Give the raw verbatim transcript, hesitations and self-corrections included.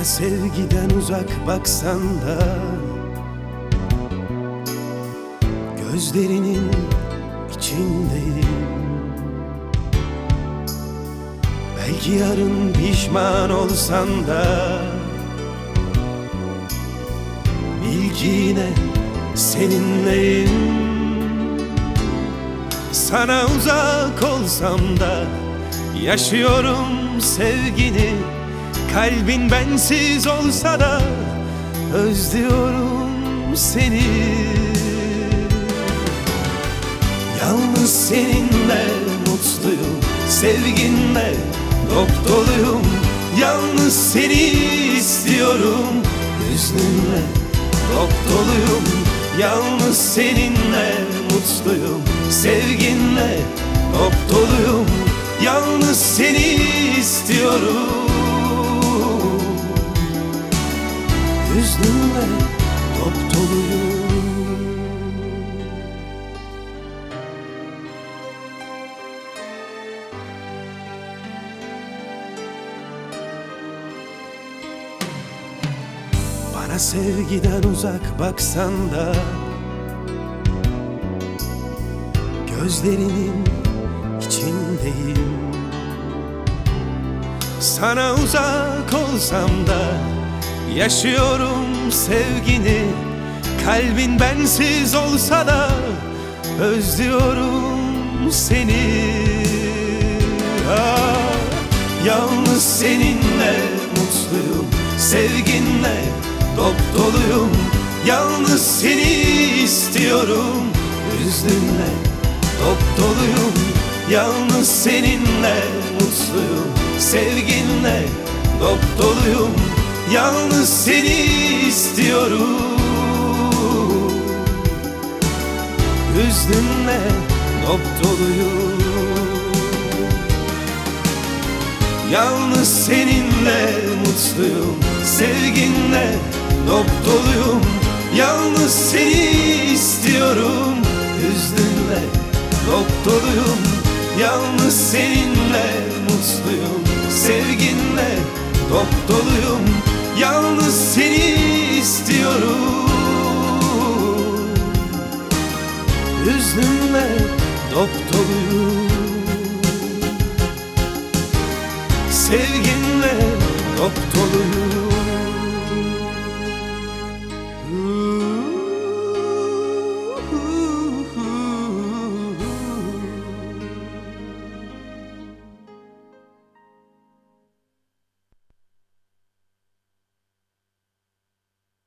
Bana sevgiden uzak baksan da gözlerinin içindeyim. Belki yarın pişman olsan da bil ki yine seninleyim. Sana uzak olsam da yaşıyorum sevgini. Kalbin bensiz olsa da özlüyorum seni. Yalnız seninle mutluyum, sevginle dop doluyum. Yalnız seni istiyorum, hüznünle dop doluyum. Yalnız seninle mutluyum, sevginle dop doluyum. Yalnız seni istiyorum, hüznünle dop doluyum. Bana sevgiden uzak baksan da gözlerinin içindeyim. Sana uzak olsam da yaşıyorum sevgini. Kalbin bensiz olsa da özlüyorum seni. Ah, yalnız seninle mutluyum, sevginle dop doluyum. Yalnız seni istiyorum, hüznünle dop doluyum. Yalnız seninle mutluyum, sevginle dop doluyum. Yalnız seni istiyorum, hüznünle dop doluyum. Yalnız seninle mutluyum, sevginle dop doluyum. Yalnız seni istiyorum, hüznünle dop doluyum. Yalnız seninle mutluyum, sevginle dop doluyum. Yalnız seni istiyorum, hüznünle dop doluyum. Sevginle dop doluyum.